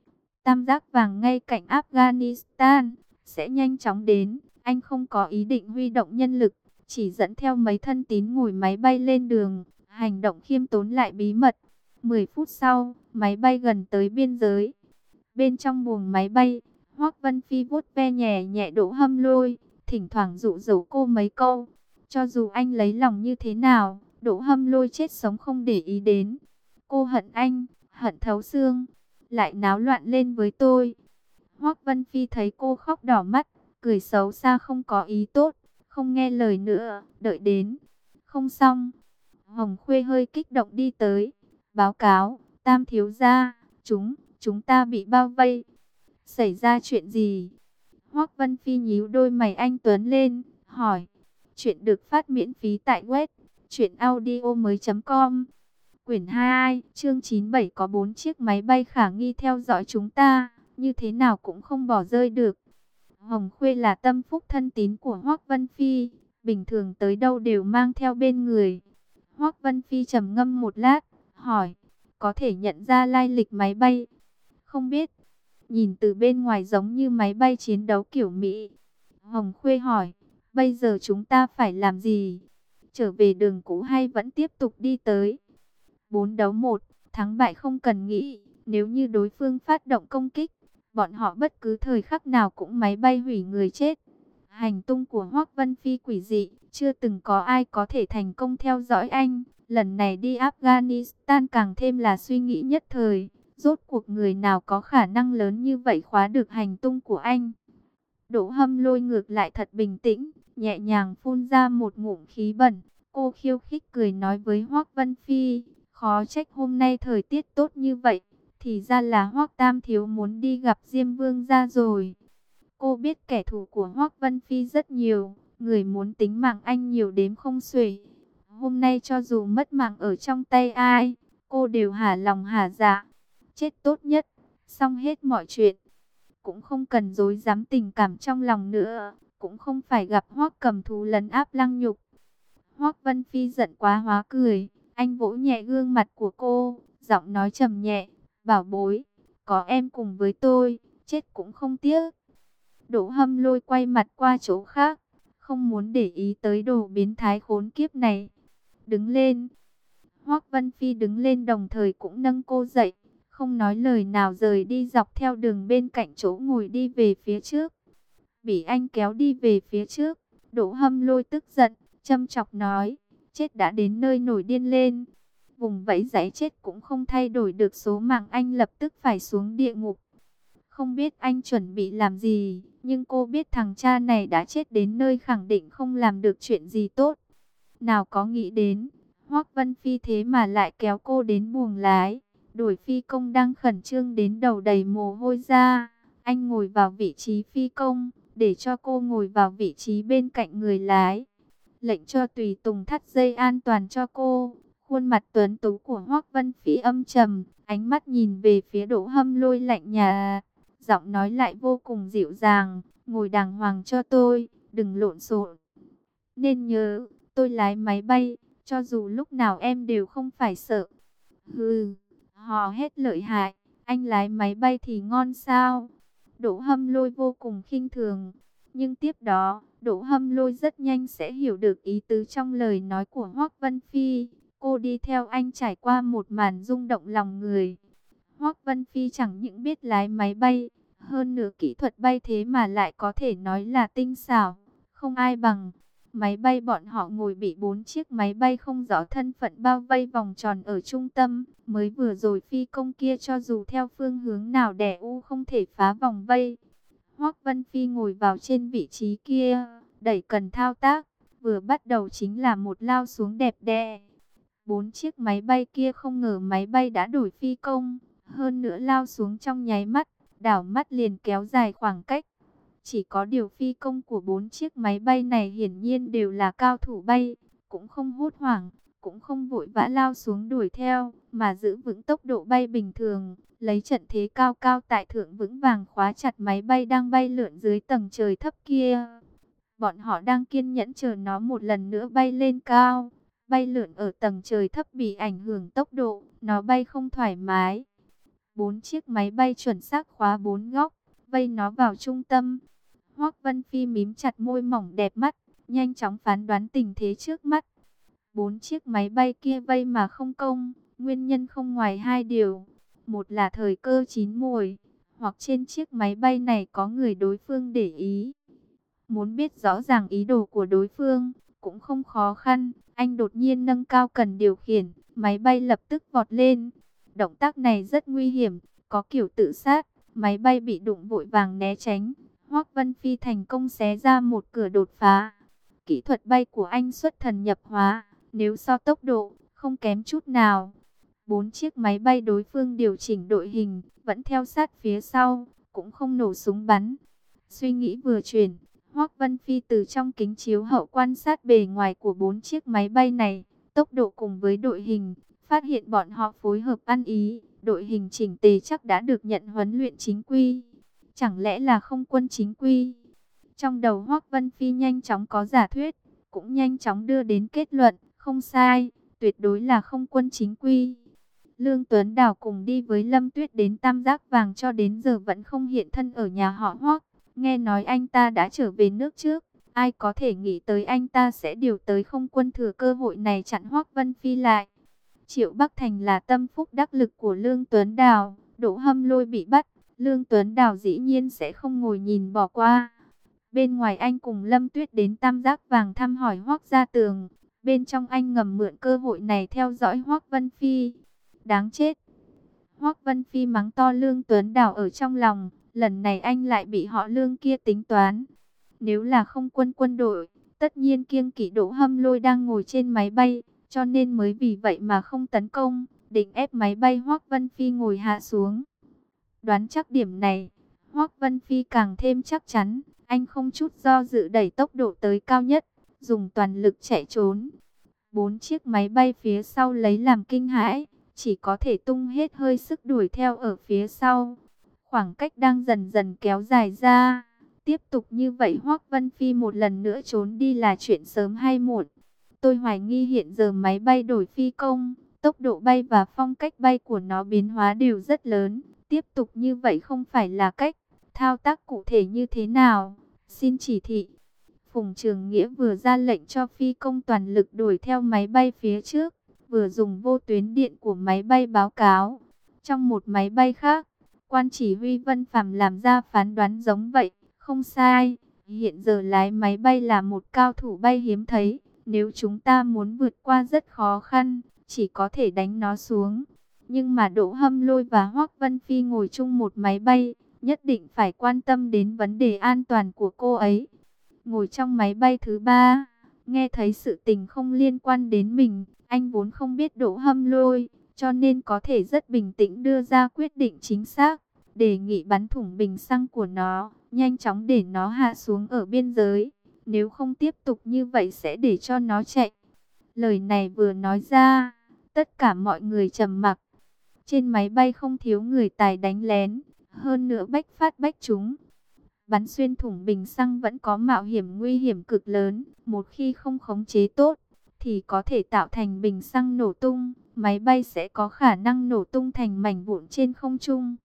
Tam giác vàng ngay cạnh Afghanistan sẽ nhanh chóng đến. Anh không có ý định huy động nhân lực, chỉ dẫn theo mấy thân tín ngồi máy bay lên đường, hành động khiêm tốn lại bí mật. mười phút sau, máy bay gần tới biên giới. Bên trong buồng máy bay, Hoắc Vân Phi vuốt ve nhẹ nhẹ Đỗ Hâm Lôi, thỉnh thoảng dụ dỗ cô mấy câu. Cho dù anh lấy lòng như thế nào, Đỗ Hâm Lôi chết sống không để ý đến. Cô hận anh, hận thấu xương, lại náo loạn lên với tôi. Hoắc Vân Phi thấy cô khóc đỏ mắt, cười xấu xa không có ý tốt, không nghe lời nữa, đợi đến. Không xong, Hồng Khuê hơi kích động đi tới, báo cáo, Tam thiếu gia, chúng, chúng ta bị bao vây. Xảy ra chuyện gì? Hoắc Vân Phi nhíu đôi mày anh tuấn lên, hỏi. Chuyện được phát miễn phí tại web truyện audio mới chấm com. Quyển hai, chương chín mươi bảy, có bốn chiếc máy bay khả nghi theo dõi chúng ta, như thế nào cũng không bỏ rơi được. Hồng Khuê là tâm phúc thân tín của Hoắc Vân Phi, bình thường tới đâu đều mang theo bên người. Hoắc Vân Phi trầm ngâm một lát, hỏi, có thể nhận ra lai lịch máy bay? Không biết, nhìn từ bên ngoài giống như máy bay chiến đấu kiểu Mỹ. Hồng Khuê hỏi, bây giờ chúng ta phải làm gì? Trở về đường cũ hay vẫn tiếp tục đi tới? Bốn đấu một, thắng bại không cần nghĩ, nếu như đối phương phát động công kích, bọn họ bất cứ thời khắc nào cũng máy bay hủy người chết. Hành tung của Hoắc Vân Phi quỷ dị, chưa từng có ai có thể thành công theo dõi anh. Lần này đi Afghanistan càng thêm là suy nghĩ nhất thời. Rốt cuộc người nào có khả năng lớn như vậy khóa được hành tung của anh? Đỗ Hâm Lôi ngược lại thật bình tĩnh, nhẹ nhàng phun ra một ngụm khí bẩn. Cô khiêu khích cười nói với Hoắc Vân Phi, khó trách hôm nay thời tiết tốt như vậy, thì ra là Hoắc Tam thiếu muốn đi gặp Diêm Vương gia rồi. Cô biết kẻ thù của Hoắc Vân Phi rất nhiều, người muốn tính mạng anh nhiều đếm không xuể. Hôm nay cho dù mất mạng ở trong tay ai, cô đều hả lòng hả dạ. Chết tốt nhất, xong hết mọi chuyện. Cũng không cần dối dám tình cảm trong lòng nữa, cũng không phải gặp Hoắc cầm thú lấn áp lăng nhục. Hoắc Vân Phi giận quá hóa cười, anh vỗ nhẹ gương mặt của cô, giọng nói trầm nhẹ, bảo bối, có em cùng với tôi, chết cũng không tiếc. Đỗ Hâm Lôi quay mặt qua chỗ khác, không muốn để ý tới đồ biến thái khốn kiếp này. Đứng lên. Hoắc Vân Phi đứng lên đồng thời cũng nâng cô dậy, không nói lời nào rời đi dọc theo đường bên cạnh chỗ ngồi đi về phía trước. Bị anh kéo đi về phía trước, Đỗ Hâm Lôi tức giận, châm chọc nói, chết đã đến nơi nổi điên lên. Vùng vẫy giấy chết cũng không thay đổi được số mạng, anh lập tức phải xuống địa ngục. Không biết anh chuẩn bị làm gì, nhưng cô biết thằng cha này đã chết đến nơi khẳng định không làm được chuyện gì tốt. Nào có nghĩ đến, Hoắc Vân Phi thế mà lại kéo cô đến buồng lái. Đuổi phi công đang khẩn trương đến đầu đầy mồ hôi ra. Anh ngồi vào vị trí phi công, để cho cô ngồi vào vị trí bên cạnh người lái. Lệnh cho tùy tùng thắt dây an toàn cho cô. Khuôn mặt tuấn tú của Hoắc Vân Phi âm trầm, ánh mắt nhìn về phía Đỗ Hâm Lôi lạnh nhạt, giọng nói lại vô cùng dịu dàng, ngồi đàng hoàng cho tôi, đừng lộn xộn. Nên nhớ, tôi lái máy bay, cho dù lúc nào em đều không phải sợ. Hừ, hò hét lợi hại, anh lái máy bay thì ngon sao? Đỗ Hâm Lôi vô cùng khinh thường, nhưng tiếp đó, Đỗ Hâm Lôi rất nhanh sẽ hiểu được ý tứ trong lời nói của Hoắc Vân Phi. Cô đi theo anh trải qua một màn rung động lòng người. Hoắc Vân Phi chẳng những biết lái máy bay, hơn nữa kỹ thuật bay thế mà lại có thể nói là tinh xảo, không ai bằng. Máy bay bọn họ ngồi bị bốn chiếc máy bay không rõ thân phận bao vây vòng tròn ở trung tâm. Mới vừa rồi phi công kia cho dù theo phương hướng nào đè u không thể phá vòng vây. Hoắc Vân Phi ngồi vào trên vị trí kia, đẩy cần thao tác, vừa bắt đầu chính là một lao xuống đẹp đẽ. Bốn chiếc máy bay kia không ngờ máy bay đã đổi phi công, hơn nữa lao xuống trong nháy mắt, đảo mắt liền kéo dài khoảng cách. Chỉ có điều phi công của bốn chiếc máy bay này hiển nhiên đều là cao thủ bay, cũng không hốt hoảng, cũng không vội vã lao xuống đuổi theo, mà giữ vững tốc độ bay bình thường, lấy trận thế cao cao tại thượng vững vàng khóa chặt máy bay đang bay lượn dưới tầng trời thấp kia. Bọn họ đang kiên nhẫn chờ nó một lần nữa bay lên cao. Bay lượn ở tầng trời thấp bị ảnh hưởng tốc độ, nó bay không thoải mái. Bốn chiếc máy bay chuẩn xác khóa bốn góc, vây nó vào trung tâm. Hoắc Vân Phi mím chặt môi mỏng đẹp mắt, nhanh chóng phán đoán tình thế trước mắt. Bốn chiếc máy bay kia vây mà không công, nguyên nhân không ngoài hai điều. Một là thời cơ chín muồi, hoặc trên chiếc máy bay này có người đối phương để ý. Muốn biết rõ ràng ý đồ của đối phương, cũng không khó khăn. Anh đột nhiên nâng cao cần điều khiển, máy bay lập tức vọt lên. Động tác này rất nguy hiểm, có kiểu tự sát, máy bay bị đụng vội vàng né tránh. Hoắc Vân Phi thành công xé ra một cửa đột phá. Kỹ thuật bay của anh xuất thần nhập hóa, nếu so tốc độ, không kém chút nào. Bốn chiếc máy bay đối phương điều chỉnh đội hình, vẫn theo sát phía sau, cũng không nổ súng bắn. Suy nghĩ vừa chuyển, Hoắc Vân Phi từ trong kính chiếu hậu quan sát bề ngoài của bốn chiếc máy bay này, tốc độ cùng với đội hình, phát hiện bọn họ phối hợp ăn ý, đội hình chỉnh tề chắc đã được nhận huấn luyện chính quy. Chẳng lẽ là không quân chính quy? Trong đầu Hoắc Vân Phi nhanh chóng có giả thuyết, cũng nhanh chóng đưa đến kết luận, không sai, tuyệt đối là không quân chính quy. Lương Tuấn Đào cùng đi với Lâm Tuyết đến Tam Giác Vàng cho đến giờ vẫn không hiện thân ở nhà họ Hoắc. Nghe nói anh ta đã trở về nước trước, ai có thể nghĩ tới anh ta sẽ điều tới không quân thừa cơ hội này chặn Hoắc Vân Phi lại. Triệu Bắc Thành là tâm phúc đắc lực của Lương Tuấn Đào, Đỗ Hâm Lôi bị bắt, Lương Tuấn Đào dĩ nhiên sẽ không ngồi nhìn bỏ qua. Bên ngoài anh cùng Lâm Tuyết đến Tam Giác Vàng thăm hỏi Hoắc Gia Tường, bên trong anh ngầm mượn cơ hội này theo dõi Hoắc Vân Phi. Đáng chết! Hoắc Vân Phi mắng to Lương Tuấn Đào ở trong lòng, lần này anh lại bị họ Lương kia tính toán. Nếu là không quân quân đội, tất nhiên kiêng kỵ Đỗ Hâm Lôi đang ngồi trên máy bay, cho nên mới vì vậy mà không tấn công, định ép máy bay Hoắc Vân Phi ngồi hạ xuống. Đoán chắc điểm này, Hoắc Vân Phi càng thêm chắc chắn, anh không chút do dự đẩy tốc độ tới cao nhất, dùng toàn lực chạy trốn. Bốn chiếc máy bay phía sau lấy làm kinh hãi, chỉ có thể tung hết hơi sức đuổi theo ở phía sau. Khoảng cách đang dần dần kéo dài ra. Tiếp tục như vậy Hoắc Vân Phi một lần nữa trốn đi là chuyện sớm hay muộn. Tôi hoài nghi hiện giờ máy bay đổi phi công, tốc độ bay và phong cách bay của nó biến hóa đều rất lớn. Tiếp tục như vậy không phải là cách. Thao tác cụ thể như thế nào? Xin chỉ thị. Phùng Trường Nghĩa vừa ra lệnh cho phi công toàn lực đuổi theo máy bay phía trước, vừa dùng vô tuyến điện của máy bay báo cáo. Trong một máy bay khác, quan chỉ huy Vân Phàm làm ra phán đoán giống vậy, không sai. Hiện giờ lái máy bay là một cao thủ bay hiếm thấy, nếu chúng ta muốn vượt qua rất khó khăn, chỉ có thể đánh nó xuống. Nhưng mà Đỗ Hâm Lôi và Hoắc Vân Phi ngồi chung một máy bay, nhất định phải quan tâm đến vấn đề an toàn của cô ấy. Ngồi trong máy bay thứ ba, nghe thấy sự tình không liên quan đến mình, anh vốn không biết Đỗ Hâm Lôi, cho nên có thể rất bình tĩnh đưa ra quyết định chính xác, đề nghị bắn thủng bình xăng của nó, nhanh chóng để nó hạ xuống ở biên giới, nếu không tiếp tục như vậy sẽ để cho nó chạy. Lời này vừa nói ra, tất cả mọi người trầm mặc. Trên máy bay không thiếu người tài đánh lén, hơn nữa bách phát bách trúng. Bắn xuyên thủng bình xăng vẫn có mạo hiểm nguy hiểm cực lớn, một khi không khống chế tốt, thì có thể tạo thành bình xăng nổ tung, máy bay sẽ có khả năng nổ tung thành mảnh vụn trên không trung.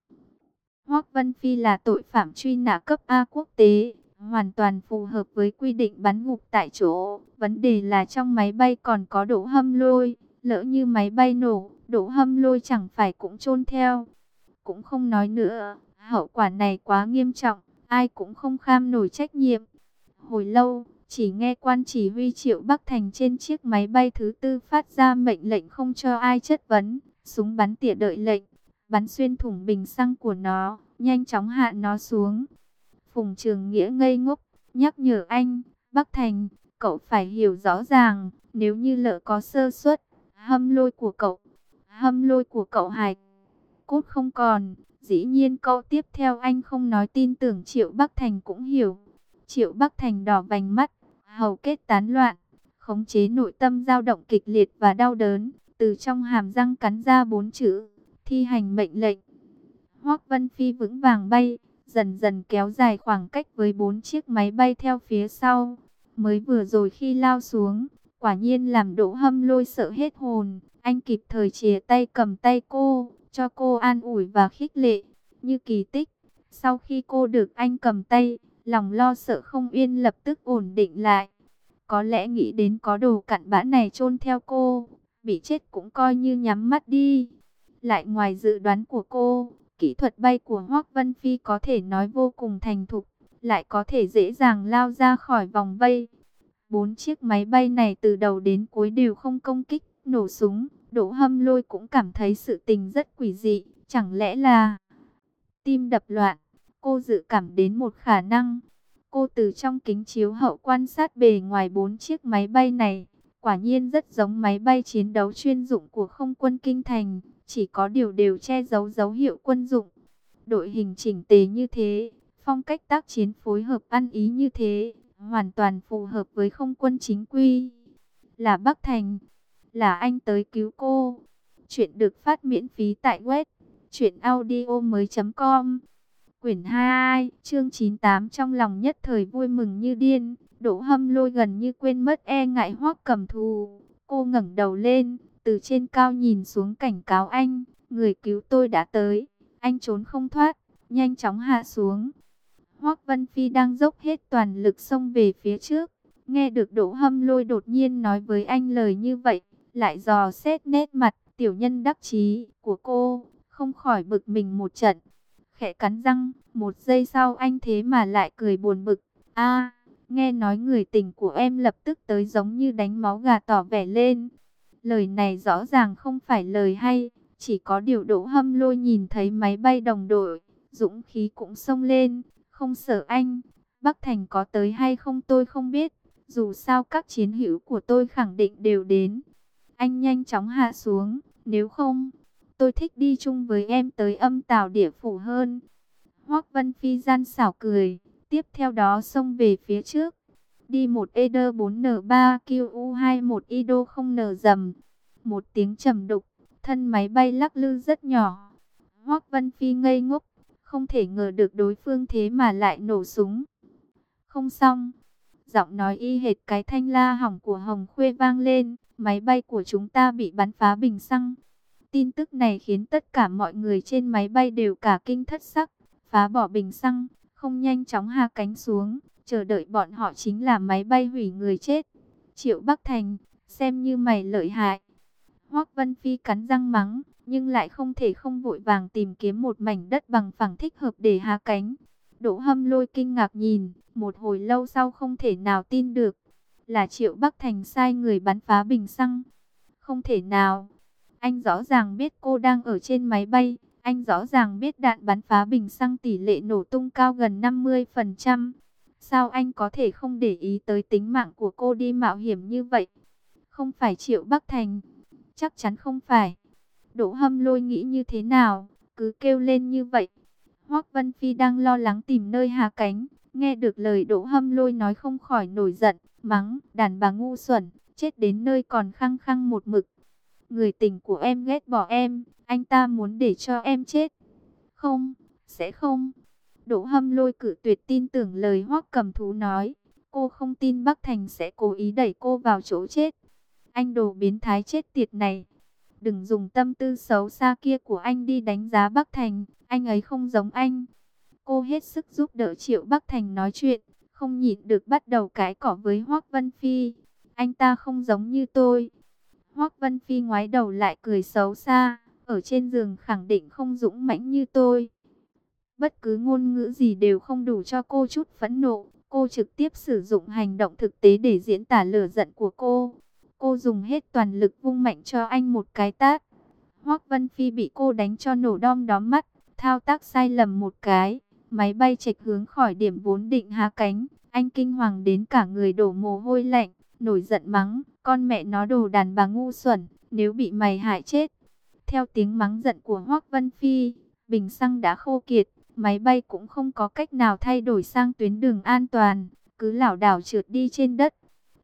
Hoắc Vân Phi là tội phạm truy nã cấp A quốc tế, hoàn toàn phù hợp với quy định bắn ngục tại chỗ. Vấn đề là trong máy bay còn có Đỗ Hâm Lôi, lỡ như máy bay nổ, Đỗ Hâm Lôi chẳng phải cũng chôn theo. Cũng không nói nữa, hậu quả này quá nghiêm trọng, ai cũng không kham nổi trách nhiệm. Hồi lâu, chỉ nghe quan chỉ huy Triệu Bắc Thành trên chiếc máy bay thứ tư phát ra mệnh lệnh không cho ai chất vấn, súng bắn tỉa đợi lệnh, bắn xuyên thủng bình xăng của nó, nhanh chóng hạ nó xuống. Phùng Trường Nghĩa ngây ngốc, nhắc nhở anh, Bắc Thành, cậu phải hiểu rõ ràng, nếu như lỡ có sơ suất, Hâm Lôi của cậu, Hâm Lôi của cậu hài cốt không còn. Dĩ nhiên câu tiếp theo anh không nói tin tưởng Triệu Bắc Thành cũng hiểu. Triệu Bắc Thành đỏ vành mắt, hầu kết tán loạn, khống chế nội tâm dao động kịch liệt và đau đớn, từ trong hàm răng cắn ra bốn chữ: thi hành mệnh lệnh. Hoắc Vân Phi vững vàng bay, dần dần kéo dài khoảng cách với bốn chiếc máy bay theo phía sau. Mới vừa rồi khi lao xuống, quả nhiên làm Đỗ Hâm Lôi sợ hết hồn. Anh kịp thời chìa tay cầm tay cô, cho cô an ủi và khích lệ. Như kỳ tích, sau khi cô được anh cầm tay, lòng lo sợ không yên lập tức ổn định lại. Có lẽ nghĩ đến có đồ cặn bã này chôn theo cô, bị chết cũng coi như nhắm mắt đi. Lại ngoài dự đoán của cô, kỹ thuật bay của Hoắc Vân Phi có thể nói vô cùng thành thục, lại có thể dễ dàng lao ra khỏi vòng vây. Bốn chiếc máy bay này từ đầu đến cuối đều không công kích, nổ súng. Đỗ Hâm Lôi cũng cảm thấy sự tình rất quỷ dị, chẳng lẽ là tim đập loạn. Cô dự cảm đến một khả năng. Cô từ trong kính chiếu hậu quan sát bề ngoài bốn chiếc máy bay này, quả nhiên rất giống máy bay chiến đấu chuyên dụng của không quân kinh thành, chỉ có điều đều che giấu dấu hiệu quân dụng. Đội hình chỉnh tề như thế, phong cách tác chiến phối hợp ăn ý như thế, hoàn toàn phù hợp với không quân chính quy. Là Bắc Thành, là anh tới cứu cô. Chuyện được phát miễn phí tại web truyện audio mới chấm com. Quyển hai, chương chín mươi tám. Trong lòng nhất thời vui mừng như điên, Đỗ Hâm Lôi gần như quên mất e ngại Hoắc Cẩm Thù. Cô ngẩng đầu lên, từ trên cao nhìn xuống cảnh cáo anh, người cứu tôi đã tới, anh trốn không thoát, nhanh chóng hạ xuống. Hoắc Vân Phi đang dốc hết toàn lực xông về phía trước, nghe được Đỗ Hâm Lôi đột nhiên nói với anh lời như vậy, lại dò xét nét mặt tiểu nhân đắc chí của cô, không khỏi bực mình một trận. Khẽ cắn răng, một giây sau anh thế mà lại cười buồn bực. A, nghe nói người tình của em lập tức tới giống như đánh máu gà tỏ vẻ lên. Lời này rõ ràng không phải lời hay, chỉ có điều Đỗ Hâm Lôi nhìn thấy máy bay đồng đội, dũng khí cũng xông lên, không sợ anh. Bắc Thành có tới hay không tôi không biết, dù sao các chiến hữu của tôi khẳng định đều đến. Anh nhanh chóng hạ xuống, nếu không, tôi thích đi chung với em tới Âm Tào Địa Phủ hơn. Hoắc Vân Phi gian xảo cười, tiếp theo đó xông về phía trước. Đi một E D bốn N ba Q U hai một I D O không N dầm. Một tiếng trầm đục, thân máy bay lắc lư rất nhỏ. Hoắc Vân Phi ngây ngốc, không thể ngờ được đối phương thế mà lại nổ súng. Không xong, giọng nói y hệt cái thanh la hỏng của Hồng Khuê vang lên, máy bay của chúng ta bị bắn phá bình xăng. Tin tức này khiến tất cả mọi người trên máy bay đều cả kinh thất sắc. Phá bỏ bình xăng, không nhanh chóng hạ cánh xuống, chờ đợi bọn họ chính là máy bay hủy người chết. Triệu Bắc Thành, xem như mày lợi hại. Hoắc Vân Phi cắn răng mắng, nhưng lại không thể không vội vàng tìm kiếm một mảnh đất bằng phẳng thích hợp để hạ cánh. Đỗ Hâm Lôi kinh ngạc nhìn, một hồi lâu sau không thể nào tin được. Là Triệu Bắc Thành sai người bắn phá bình xăng. Không thể nào. Anh rõ ràng biết cô đang ở trên máy bay. Anh rõ ràng biết đạn bắn phá bình xăng tỷ lệ nổ tung cao gần năm mươi phần trăm. Sao anh có thể không để ý tới tính mạng của cô đi mạo hiểm như vậy? Không phải Triệu Bắc Thành. Chắc chắn không phải. Đỗ Hâm Lôi nghĩ như thế nào? Cứ kêu lên như vậy. Hoắc Vân Phi đang lo lắng tìm nơi hạ cánh. Nghe được lời Đỗ Hâm Lôi nói không khỏi nổi giận. Mắng, đàn bà ngu xuẩn. Chết đến nơi còn khăng khăng một mực. Người tình của em ghét bỏ em, anh ta muốn để cho em chết. Không, sẽ không. Đỗ Hâm Lôi cự tuyệt tin tưởng lời Hoắc Cẩm Thú nói. Cô không tin Bắc Thành sẽ cố ý đẩy cô vào chỗ chết. Anh đồ biến thái chết tiệt này. Đừng dùng tâm tư xấu xa kia của anh đi đánh giá Bắc Thành. Anh ấy không giống anh. Cô hết sức giúp đỡ Triệu Bắc Thành nói chuyện. Không nhịn được bắt đầu cãi cỏ với Hoắc Vân Phi. Anh ta không giống như tôi. Hoắc Vân Phi ngoái đầu lại cười xấu xa, ở trên giường khẳng định không dũng mãnh như tôi. Bất cứ ngôn ngữ gì đều không đủ cho cô chút phẫn nộ, cô trực tiếp sử dụng hành động thực tế để diễn tả lửa giận của cô. Cô dùng hết toàn lực vung mạnh cho anh một cái tát. Hoắc Vân Phi bị cô đánh cho nổ đom đóm mắt, thao tác sai lầm một cái, máy bay chệch hướng khỏi điểm vốn định hạ cánh, anh kinh hoàng đến cả người đổ mồ hôi lạnh. Nổi giận mắng, con mẹ nó đồ đàn bà ngu xuẩn, nếu bị mày hại chết. Theo tiếng mắng giận của Hoắc Vân Phi, bình xăng đã khô kiệt, máy bay cũng không có cách nào thay đổi sang tuyến đường an toàn, cứ lảo đảo trượt đi trên đất.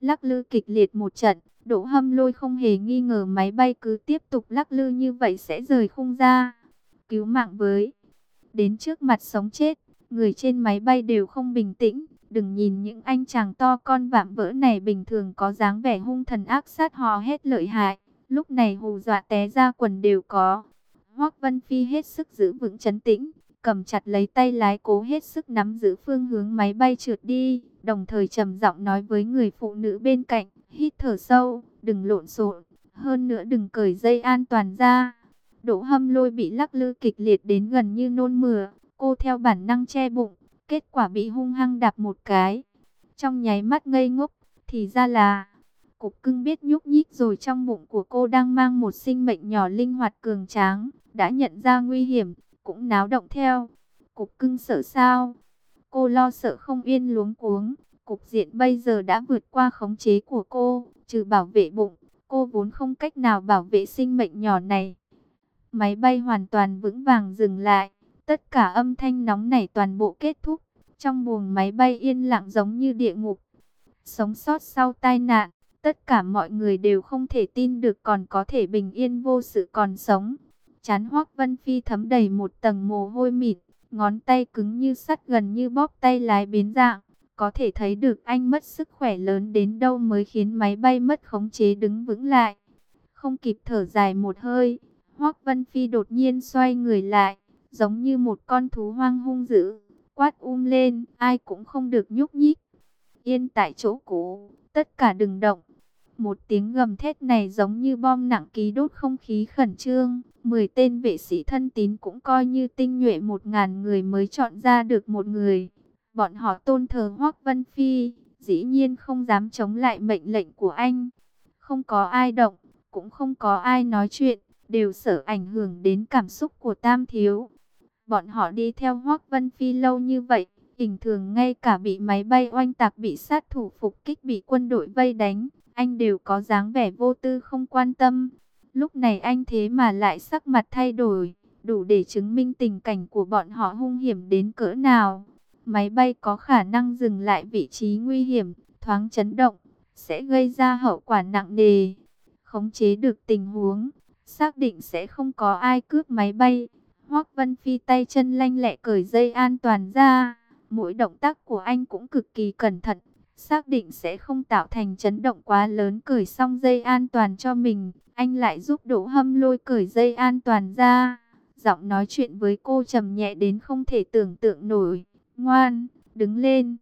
lắc lư kịch liệt một trận. Đỗ Hâm Lôi không hề nghi ngờ máy bay cứ tiếp tục lắc lư như vậy sẽ rời khung ra. Cứu mạng với! Đến trước mặt sống chết, người trên máy bay đều không bình tĩnh. Đừng nhìn những anh chàng to con vạm vỡ này bình thường có dáng vẻ hung thần ác sát hò hét lợi hại, lúc này hù dọa té ra quần đều có. Hoắc Vân Phi hết sức giữ vững trấn tĩnh, cầm chặt lấy tay lái cố hết sức nắm giữ phương hướng máy bay trượt đi, đồng thời trầm giọng nói với người phụ nữ bên cạnh, hít thở sâu, đừng lộn xộn, hơn nữa đừng cởi dây an toàn ra. Đỗ Hâm Lôi bị lắc lư kịch liệt đến gần như nôn mửa, cô theo bản năng che bụng, kết quả bị hung hăng đạp một cái. Trong nháy mắt ngây ngốc, thì ra là cục cưng biết nhúc nhích rồi, trong bụng của cô đang mang một sinh mệnh nhỏ linh hoạt cường tráng, đã nhận ra nguy hiểm, cũng náo động theo. Cục cưng sợ sao? Cô lo sợ không yên luống cuống, cục diện bây giờ đã vượt qua khống chế của cô, trừ bảo vệ bụng, cô vốn không cách nào bảo vệ sinh mệnh nhỏ này. Máy bay hoàn toàn vững vàng dừng lại, tất cả âm thanh nóng nảy toàn bộ kết thúc, trong buồng máy bay yên lặng giống như địa ngục. Sống sót sau tai nạn, tất cả mọi người đều không thể tin được còn có thể bình yên vô sự còn sống. Trán Hoắc Vân Phi thấm đầy một tầng mồ hôi mịn, ngón tay cứng như sắt gần như bóp tay lái biến dạng. Có thể thấy được anh mất sức khỏe lớn đến đâu mới khiến máy bay mất khống chế đứng vững lại. Không kịp thở dài một hơi, Hoắc Vân Phi đột nhiên xoay người lại, giống như một con thú hoang hung dữ, quát um lên, ai cũng không được nhúc nhích. Yên tại chỗ cũ, tất cả đừng động. Một tiếng gầm thét này giống như bom nặng ký đốt không khí khẩn trương. Mười tên vệ sĩ thân tín cũng coi như tinh nhuệ một ngàn người mới chọn ra được một người. Bọn họ tôn thờ Hoắc Vân Phi, dĩ nhiên không dám chống lại mệnh lệnh của anh. Không có ai động, cũng không có ai nói chuyện, đều sợ ảnh hưởng đến cảm xúc của Tam Thiếu. Bọn họ đi theo Hoắc Vân Phi lâu như vậy, bình thường ngay cả bị máy bay oanh tạc, bị sát thủ phục kích, bị quân đội vây đánh, anh đều có dáng vẻ vô tư không quan tâm. Lúc này anh thế mà lại sắc mặt thay đổi, đủ để chứng minh tình cảnh của bọn họ hung hiểm đến cỡ nào. Máy bay có khả năng dừng lại vị trí nguy hiểm, thoáng chấn động, sẽ gây ra hậu quả nặng nề. Khống chế được tình huống, xác định sẽ không có ai cướp máy bay. Hoắc Vân Phi tay chân lanh lẹ cởi dây an toàn ra, mỗi động tác của anh cũng cực kỳ cẩn thận, xác định sẽ không tạo thành chấn động quá lớn. Cởi xong dây an toàn cho mình, anh lại giúp Đỗ Hâm Lôi cởi dây an toàn ra. Giọng nói chuyện với cô trầm nhẹ đến không thể tưởng tượng nổi. Ngoan, đứng lên.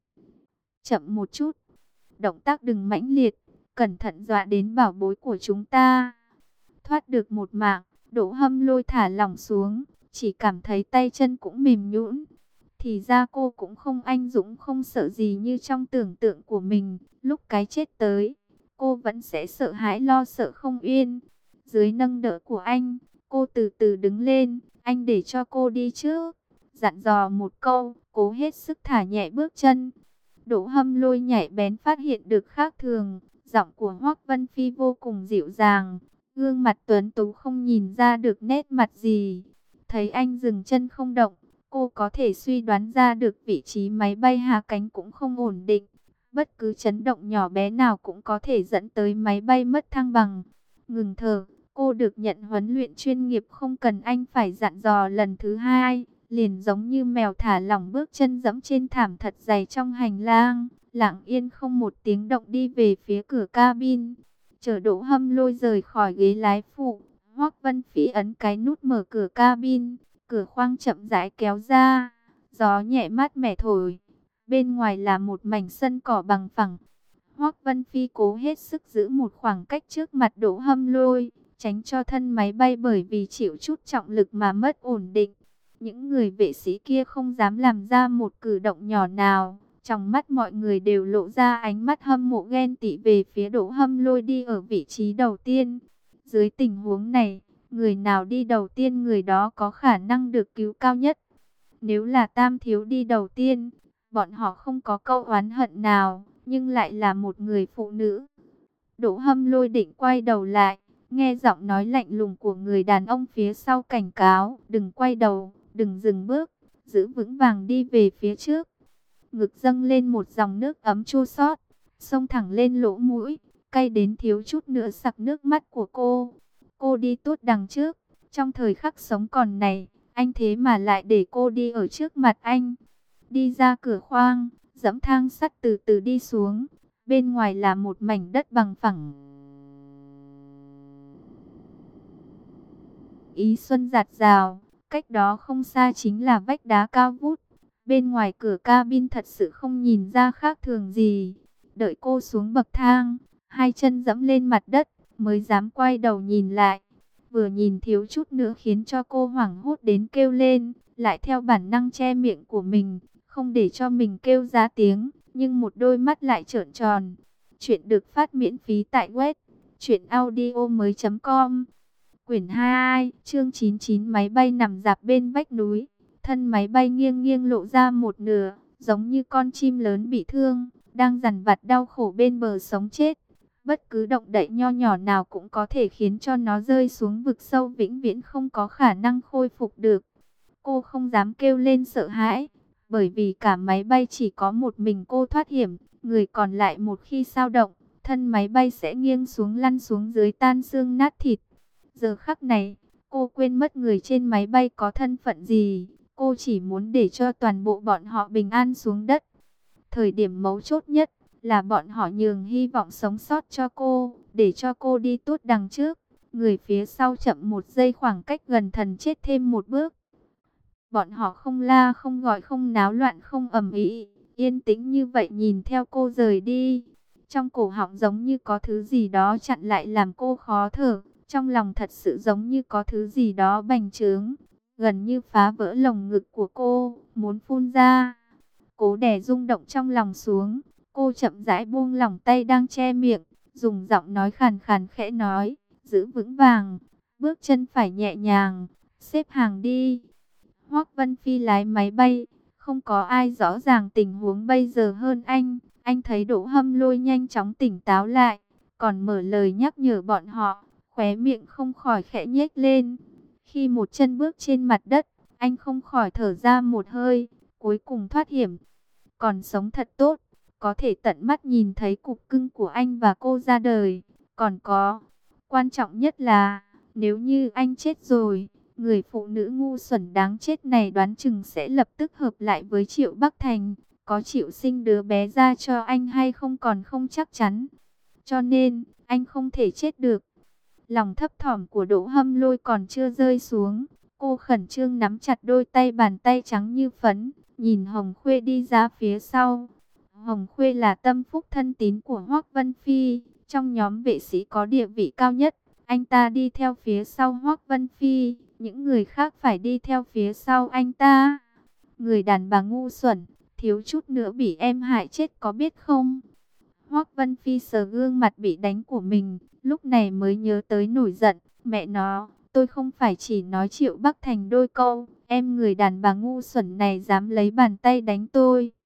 Chậm một chút. Động tác đừng mãnh liệt, cẩn thận dọa đến bảo bối của chúng ta. Thoát được một mạng, Đỗ Hâm Lôi thả lỏng xuống, chỉ cảm thấy tay chân cũng mềm nhũn. Thì ra cô cũng không anh dũng không sợ gì như trong tưởng tượng của mình. Lúc cái chết tới, cô vẫn sẽ sợ hãi lo sợ không yên. Dưới nâng đỡ của anh, cô từ từ đứng lên. Anh để cho cô đi trước, dặn dò một câu, cố hết sức thả nhẹ bước chân. Đỗ Hâm Lôi nhạy bén phát hiện được khác thường. Giọng của Hoắc Vân Phi vô cùng dịu dàng, gương mặt tuấn tú không nhìn ra được nét mặt gì. Thấy anh dừng chân không động, cô có thể suy đoán ra được vị trí máy bay hạ cánh cũng không ổn định. Bất cứ chấn động nhỏ bé nào cũng có thể dẫn tới máy bay mất thăng bằng. Ngừng thở, cô được nhận huấn luyện chuyên nghiệp, không cần anh phải dặn dò lần thứ hai. Liền giống như mèo thả lỏng bước chân dẫm trên thảm thật dày trong hành lang, lặng yên không một tiếng động đi về phía cửa cabin. Chờ Đỗ Hâm Lôi rời khỏi ghế lái phụ, Hoắc Vân Phi ấn cái nút mở cửa cabin, cửa khoang chậm rãi kéo ra, gió nhẹ mát mẻ thổi. Bên ngoài là một mảnh sân cỏ bằng phẳng. Hoắc Vân Phi cố hết sức giữ một khoảng cách trước mặt Đỗ Hâm Lôi, tránh cho thân máy bay bởi vì chịu chút trọng lực mà mất ổn định. Những người vệ sĩ kia không dám làm ra một cử động nhỏ nào. Trong mắt mọi người đều lộ ra ánh mắt hâm mộ ghen tị về phía Đỗ Hâm Lôi đi ở vị trí đầu tiên. Dưới tình huống này, người nào đi đầu tiên người đó có khả năng được cứu cao nhất. Nếu là Tam Thiếu đi đầu tiên, bọn họ không có câu oán hận nào, nhưng lại là một người phụ nữ. Đỗ Hâm Lôi định quay đầu lại, nghe giọng nói lạnh lùng của người đàn ông phía sau cảnh cáo, đừng quay đầu, đừng dừng bước, giữ vững vàng đi về phía trước. Ngực dâng lên một dòng nước ấm chua xót, xông thẳng lên lỗ mũi, cay đến thiếu chút nữa sặc nước mắt của cô. Cô đi tốt đằng trước, trong thời khắc sống còn này, anh thế mà lại để cô đi ở trước mặt anh. Đi ra cửa khoang, dẫm thang sắt từ từ đi xuống, bên ngoài là một mảnh đất bằng phẳng. Ý xuân rạt rào, cách đó không xa chính là vách đá cao vút. Bên ngoài cửa cabin thật sự không nhìn ra khác thường gì. Đợi cô xuống bậc thang, hai chân dẫm lên mặt đất, mới dám quay đầu nhìn lại. Vừa nhìn thiếu chút nữa khiến cho cô hoảng hốt đến kêu lên, lại theo bản năng che miệng của mình, không để cho mình kêu ra tiếng, nhưng một đôi mắt lại trợn tròn. Chuyện được phát miễn phí tại web truyện audio mới chấm com. Quyển hai, chương chín mươi chín. Máy bay nằm dạp bên vách núi, thân máy bay nghiêng nghiêng lộ ra một nửa, giống như con chim lớn bị thương, đang dằn vặt đau khổ bên bờ sống chết. Bất cứ động đậy nho nhỏ nào cũng có thể khiến cho nó rơi xuống vực sâu vĩnh viễn không có khả năng khôi phục được. Cô không dám kêu lên sợ hãi, bởi vì cả máy bay chỉ có một mình cô thoát hiểm, người còn lại một khi dao động, thân máy bay sẽ nghiêng xuống lăn xuống dưới tan xương nát thịt. Giờ khắc này, cô quên mất người trên máy bay có thân phận gì, cô chỉ muốn để cho toàn bộ bọn họ bình an xuống đất. Thời điểm mấu chốt nhất là bọn họ nhường hy vọng sống sót cho cô, để cho cô đi tốt đằng trước. Người phía sau chậm một giây, khoảng cách gần thần chết thêm một bước. Bọn họ không la, không gọi, không náo loạn, không ầm ĩ, yên tĩnh như vậy nhìn theo cô rời đi. Trong cổ họng giống như có thứ gì đó chặn lại làm cô khó thở. Trong lòng thật sự giống như có thứ gì đó bành trướng, gần như phá vỡ lồng ngực của cô, muốn phun ra. Cố đè rung động trong lòng xuống, cô chậm rãi buông lỏng tay đang che miệng, dùng giọng nói khàn khàn khẽ nói, giữ vững vàng, bước chân phải nhẹ nhàng, xếp hàng đi. Hoắc Vân Phi lái máy bay, không có ai rõ ràng tình huống bây giờ hơn anh. Anh thấy Đỗ Hâm Lôi nhanh chóng tỉnh táo lại, còn mở lời nhắc nhở bọn họ, khóe miệng không khỏi khẽ nhếch lên. Khi một chân bước trên mặt đất, anh không khỏi thở ra một hơi, cuối cùng thoát hiểm. Còn sống thật tốt, có thể tận mắt nhìn thấy cục cưng của anh và cô ra đời. Còn có, quan trọng nhất là, nếu như anh chết rồi, người phụ nữ ngu xuẩn đáng chết này đoán chừng sẽ lập tức hợp lại với Triệu Bắc Thành. Có chịu sinh đứa bé ra cho anh hay không còn không chắc chắn. Cho nên, anh không thể chết được. Lòng thấp thỏm của Đỗ Hâm Lôi còn chưa rơi xuống. Cô khẩn trương nắm chặt đôi tay, bàn tay trắng như phấn, nhìn Hồng Khuê đi ra phía sau. Hồng Khuê là tâm phúc thân tín của Hoắc Vân Phi, trong nhóm vệ sĩ có địa vị cao nhất. Anh ta đi theo phía sau Hoắc Vân Phi, những người khác phải đi theo phía sau anh ta. Người đàn bà ngu xuẩn, thiếu chút nữa bị em hại chết có biết không? Hoắc Vân Phi sờ gương mặt bị đánh của mình, lúc này mới nhớ tới nổi giận. Mẹ nó, tôi không phải chỉ nói Triệu Bắc Thành đôi câu, em người đàn bà ngu xuẩn này dám lấy bàn tay đánh tôi.